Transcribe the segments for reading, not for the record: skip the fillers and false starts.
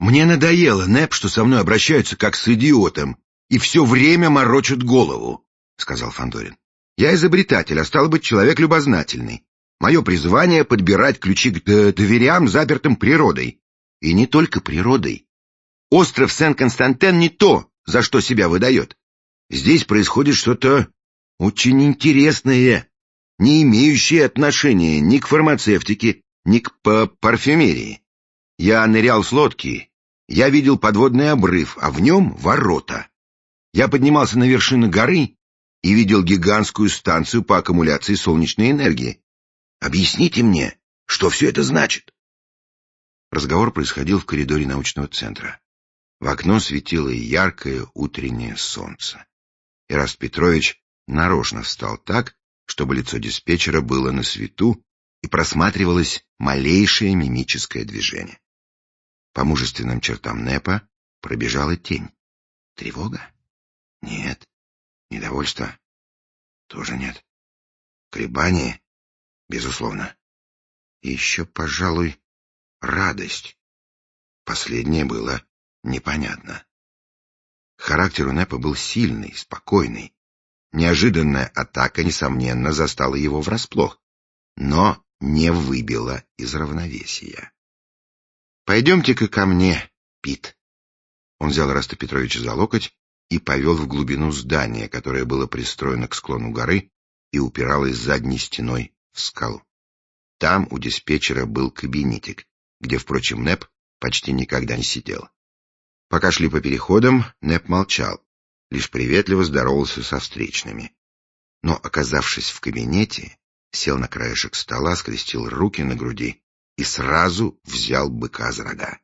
«Мне надоело, Нэп, что со мной обращаются как с идиотом и все время морочат голову», — сказал Фандорин. «Я изобретатель, а стало быть, человек любознательный. Мое призвание — подбирать ключи к дверям, запертым природой. И не только природой. Остров Сен-Константин не то, за что себя выдает. Здесь происходит что-то очень интересное, не имеющее отношения ни к фармацевтике, ни к парфюмерии. Я нырял с лодки, я видел подводный обрыв, а в нем ворота. Я поднимался на вершину горы и видел гигантскую станцию по аккумуляции солнечной энергии. Объясните мне, что все это значит?» Разговор происходил в коридоре научного центра. В окно светило яркое утреннее солнце. Ираст Петрович нарочно встал так, чтобы лицо диспетчера было на свету и просматривалось малейшее мимическое движение. По мужественным чертам Нэпа пробежала тень. Тревога? Нет. Недовольство? Тоже нет. Колебание? Безусловно. И еще, пожалуй, радость. Последнее было непонятно. Характер у Нэпа был сильный, спокойный. Неожиданная атака, несомненно, застала его врасплох, но не выбила из равновесия. «Пойдемте-ка ко мне, Пит». Он взял Ираста Петровича за локоть и повел в глубину здания, которое было пристроено к склону горы и упиралось задней стеной в скалу. Там у диспетчера был кабинетик, где, впрочем, Нэп почти никогда не сидел. Пока шли по переходам, Нэп молчал, лишь приветливо здоровался со встречными. Но, оказавшись в кабинете, сел на краешек стола, скрестил руки на груди и сразу взял быка за рога.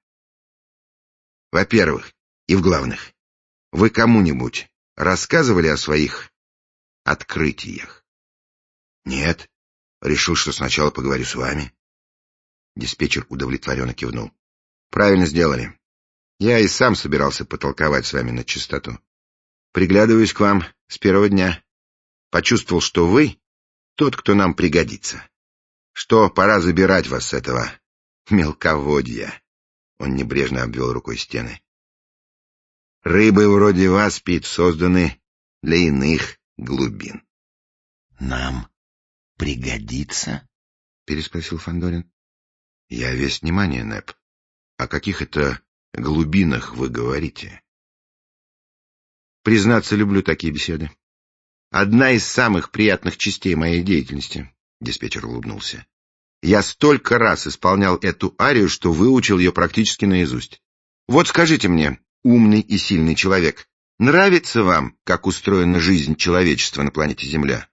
«Во-первых, и в главных, вы кому-нибудь рассказывали о своих открытиях?» «Нет. Решил, что сначала поговорю с вами». Диспетчер удовлетворенно кивнул. «Правильно сделали. Я и сам собирался потолковать с вами на чистоту. Приглядываюсь к вам с первого дня. Почувствовал, что вы тот, кто нам пригодится. Что пора забирать вас с этого мелководья». Он небрежно обвел рукой стены. «Рыбы вроде вас, Пит, созданы для иных глубин». «Нам пригодится?» — переспросил Фандорин. «Я весь внимание, Нэп. О каких это глубинах вы говорите?» «Признаться, люблю такие беседы. Одна из самых приятных частей моей деятельности», — диспетчер улыбнулся. «Я столько раз исполнял эту арию, что выучил ее практически наизусть. Вот скажите мне, умный и сильный человек, нравится вам, как устроена жизнь человечества на планете Земля?»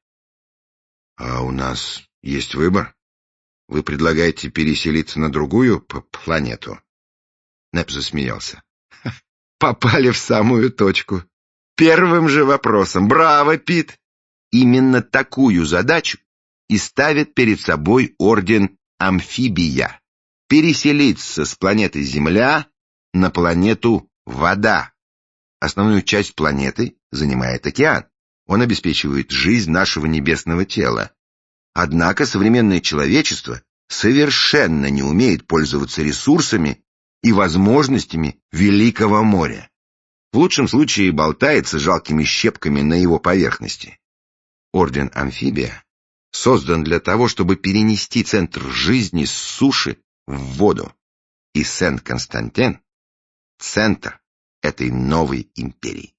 «А у нас есть выбор? Вы предлагаете переселиться на другую планету?» Нэп засмеялся. «Попали в самую точку. Первым же вопросом. Браво, Пит! Именно такую задачу и ставит перед собой орден Амфибия. Переселиться с планеты Земля на планету Вода. Основную часть планеты занимает океан. Он обеспечивает жизнь нашего небесного тела. Однако современное человечество совершенно не умеет пользоваться ресурсами и возможностями Великого моря. В лучшем случае болтается жалкими щепками на его поверхности. Орден Амфибия создан для того, чтобы перенести центр жизни с суши в воду. И Сен-Константин — центр этой новой империи.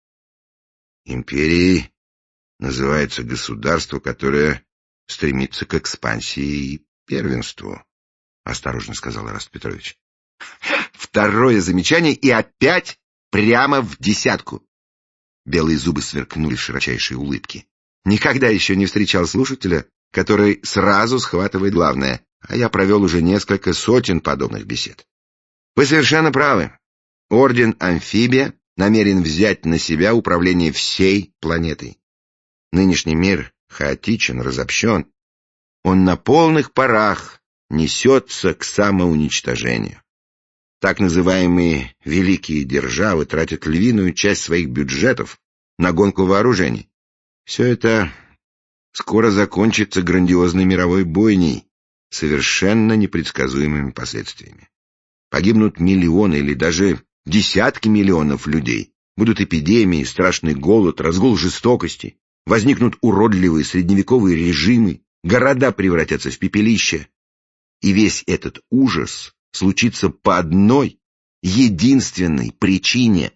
Империей называется государство, которое стремится к экспансии и первенству, — осторожно сказал Ираст Петрович. Второе замечание и опять прямо в десятку. Белые зубы сверкнули в широчайшей улыбке. Никогда еще не встречал слушателя, который сразу схватывает главное, а я провел уже несколько сотен подобных бесед. Вы совершенно правы. Орден Амфибия намерен взять на себя управление всей планетой. Нынешний мир хаотичен, разобщен. Он на полных парах несется к самоуничтожению. Так называемые великие державы тратят львиную часть своих бюджетов на гонку вооружений. Все это скоро закончится грандиозной мировой бойней, совершенно непредсказуемыми последствиями. Погибнут миллионы или даже десятки миллионов людей. Будут эпидемии, страшный голод, разгул жестокости. Возникнут уродливые средневековые режимы, города превратятся в пепелище. И весь этот ужас случится по одной, единственной причине.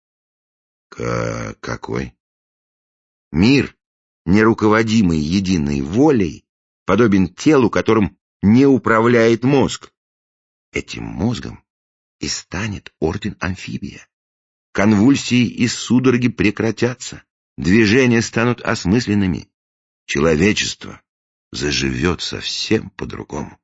Какой? Мир, не руководимый единой волей, подобен телу, которым не управляет мозг. Этим мозгом и станет орден Амфибия. Конвульсии и судороги прекратятся, движения станут осмысленными. Человечество заживет совсем по-другому.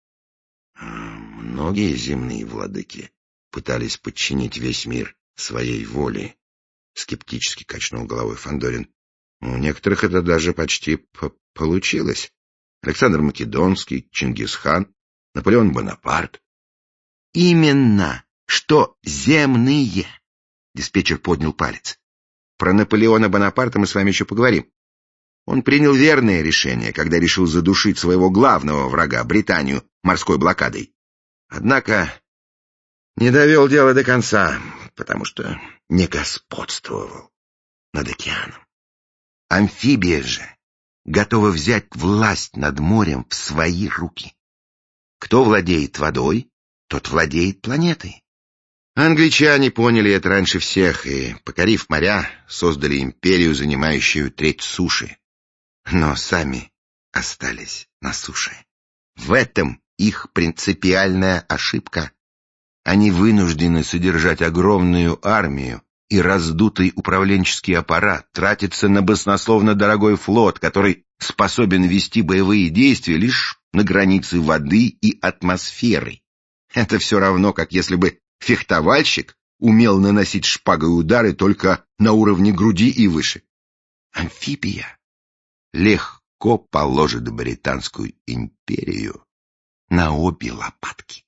Многие земные владыки пытались подчинить весь мир своей воле, скептически качнул головой Фандорин. У некоторых это даже почти получилось. Александр Македонский, Чингисхан, Наполеон Бонапарт. Именно, что земные. Диспетчер поднял палец. Про Наполеона Бонапарта мы с вами еще поговорим. Он принял верное решение, когда решил задушить своего главного врага, Британию, морской блокадой. Однако не довел дело до конца, потому что не господствовал над океаном. Амфибия же готова взять власть над морем в свои руки. Кто владеет водой, тот владеет планетой. Англичане поняли это раньше всех и, покорив моря, создали империю, занимающую треть суши. Но сами остались на суше. В этом их принципиальная ошибка. Они вынуждены содержать огромную армию и раздутый управленческий аппарат, тратиться на баснословно дорогой флот, который способен вести боевые действия лишь на границе воды и атмосферы. Это все равно, как если бы фехтовальщик умел наносить шпагой удары только на уровне груди и выше. Амфибия легко положит Британскую империю на обе лопатки.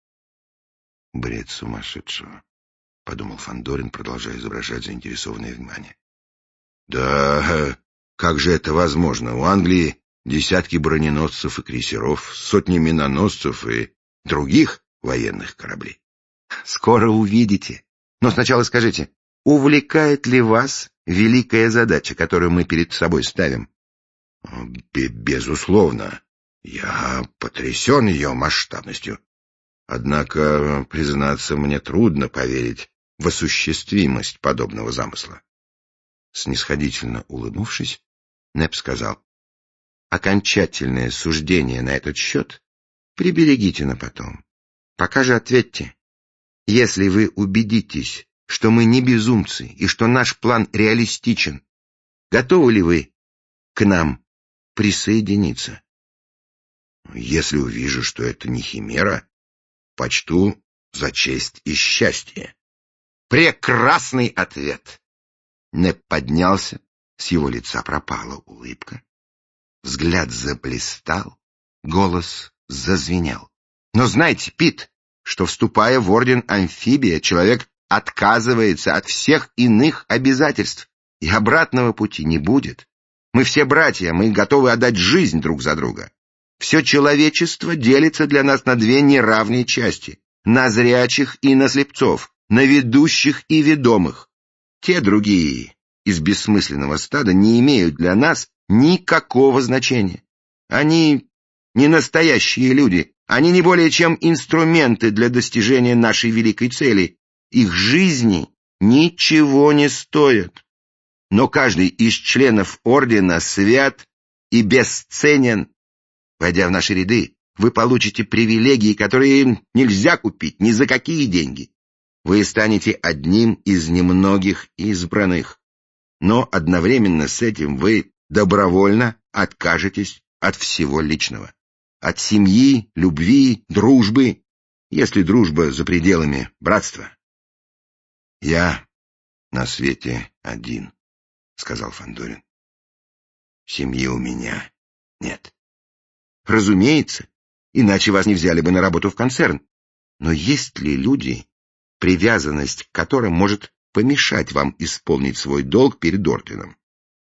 Бред сумасшедшего, — подумал Фандорин, продолжая изображать заинтересованное внимание. Да, как же это возможно? У Англии десятки броненосцев и крейсеров, сотни миноносцев и других военных кораблей. Скоро увидите. Но сначала скажите, увлекает ли вас великая задача, которую мы перед собой ставим? Безусловно. Я потрясен ее масштабностью. Однако, признаться, мне трудно поверить в осуществимость подобного замысла. Снисходительно улыбнувшись, Непп сказал: окончательное суждение на этот счет приберегите на потом. Пока же ответьте. Если вы убедитесь, что мы не безумцы и что наш план реалистичен, готовы ли вы к нам присоединиться? Если увижу, что это не химера, почту за честь и счастье. Прекрасный ответ! Непп поднялся, с его лица пропала улыбка. Взгляд заблистал, голос зазвенел. Но знайте, Пит, что, вступая в орден Амфибия, человек отказывается от всех иных обязательств, и обратного пути не будет. Мы все братья, мы готовы отдать жизнь друг за друга. Все человечество делится для нас на две неравные части — на зрячих и на слепцов, на ведущих и ведомых. Те другие из бессмысленного стада не имеют для нас никакого значения. Они не настоящие люди, они не более чем инструменты для достижения нашей великой цели. Их жизни ничего не стоят. Но каждый из членов ордена свят и бесценен. Войдя в наши ряды, вы получите привилегии, которые нельзя купить ни за какие деньги. Вы станете одним из немногих избранных. Но одновременно с этим вы добровольно откажетесь от всего личного. От семьи, любви, дружбы, если дружба за пределами братства. Я на свете один, — сказал Фандорин. Семьи у меня нет. Разумеется, иначе вас не взяли бы на работу в концерн. Но есть ли люди, привязанность к которым может помешать вам исполнить свой долг перед орденом?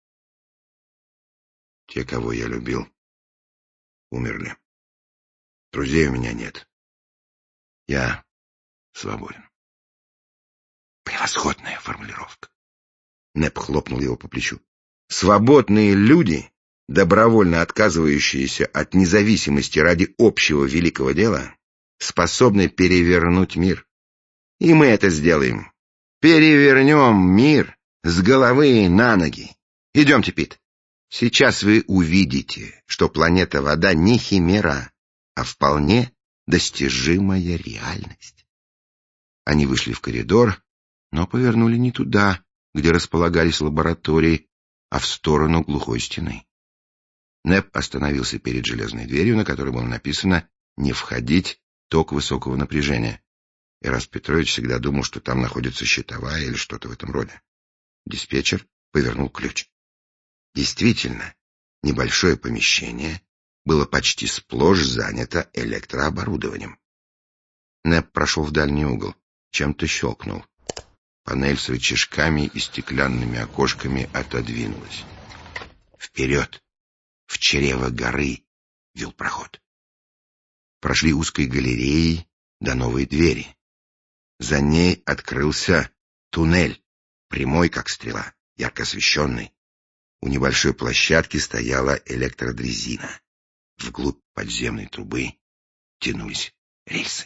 Те, кого я любил, умерли. Друзей у меня нет. Я свободен. Превосходная формулировка. Нэп хлопнул его по плечу. Свободные люди, добровольно отказывающиеся от независимости ради общего великого дела, способны перевернуть мир. И мы это сделаем. Перевернем мир с головы на ноги. Идемте, Пит. Сейчас вы увидите, что планета Вода не химера, а вполне достижимая реальность. Они вышли в коридор, но повернули не туда, где располагались лаборатории, а в сторону глухой стены. Нэп остановился перед железной дверью, на которой было написано «Не входить, ток высокого напряжения». Эраст Петрович всегда думал, что там находится щитовая или что-то в этом роде. Диспетчер повернул ключ. Действительно, небольшое помещение было почти сплошь занято электрооборудованием. Нэп прошел в дальний угол, чем-то щелкнул. Панель с рычажками и стеклянными окошками отодвинулась. Вперед, в чрево горы, вел проход. Прошли узкой галереей до новой двери. За ней открылся туннель, прямой как стрела, ярко освещенный. У небольшой площадки стояла электродрезина. Вглубь подземной трубы тянулись рельсы.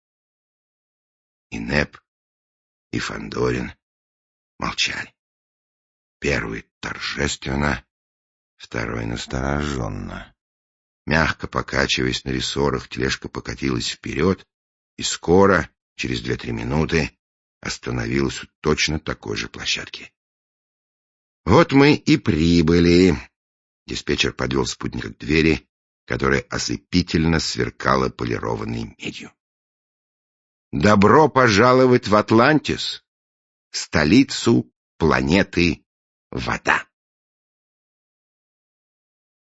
И Нэп, и Фандорин молчали. Первый торжественно, второй настороженно. Мягко покачиваясь на рессорах, тележка покатилась вперед и скоро, через 2-3 минуты, остановилась у точно такой же площадки. «Вот мы и прибыли!» Диспетчер подвел спутника к двери, которая ослепительно сверкала полированной медью. «Добро пожаловать в Атлантис, столицу планеты Вода!»